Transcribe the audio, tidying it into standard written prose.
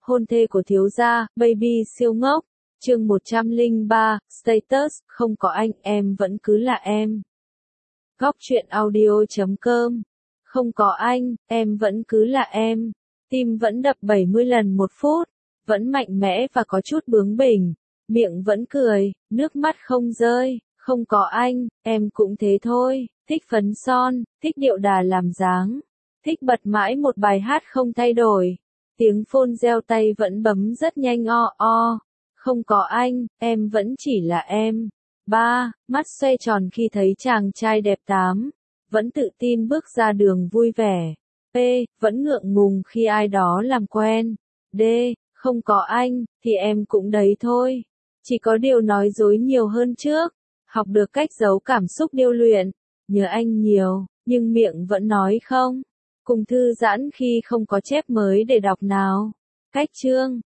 hôn thê của thiếu gia, baby siêu ngốc. Chương 103, status, không có anh, em vẫn cứ là em. Góc truyện audio.com. Không có anh, em vẫn cứ là em. Tim vẫn đập 70 lần một phút, vẫn mạnh mẽ và có chút bướng bỉnh, miệng vẫn cười, nước mắt không rơi. Không có anh, em cũng thế thôi, thích phấn son, thích điệu đà làm dáng, thích bật mãi một bài hát không thay đổi. Tiếng phone reo tay vẫn bấm rất nhanh o. Không có anh, em vẫn chỉ là em. 3. Mắt xoay tròn khi thấy chàng trai đẹp. 8. Vẫn tự tin bước ra đường vui vẻ. P. Vẫn ngượng ngùng khi ai đó làm quen. D. Không có anh, thì em cũng đấy thôi. Chỉ có điều nói dối nhiều hơn trước. Học được cách giấu cảm xúc điêu luyện. Nhớ anh nhiều, nhưng miệng vẫn nói không. Cùng thư giãn khi không có chép mới để đọc nào. Cách chương.